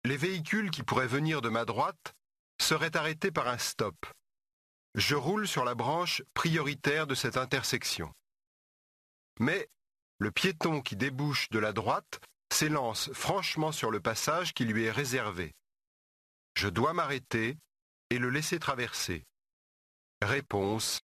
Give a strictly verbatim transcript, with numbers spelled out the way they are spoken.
Les véhicules qui pourraient venir de ma droite seraient arrêtés par un stop. Je roule sur la branche prioritaire de cette intersection. Mais le piéton qui débouche de la droite s'élance franchement sur le passage qui lui est réservé. Je dois m'arrêter et le laisser traverser. Réponse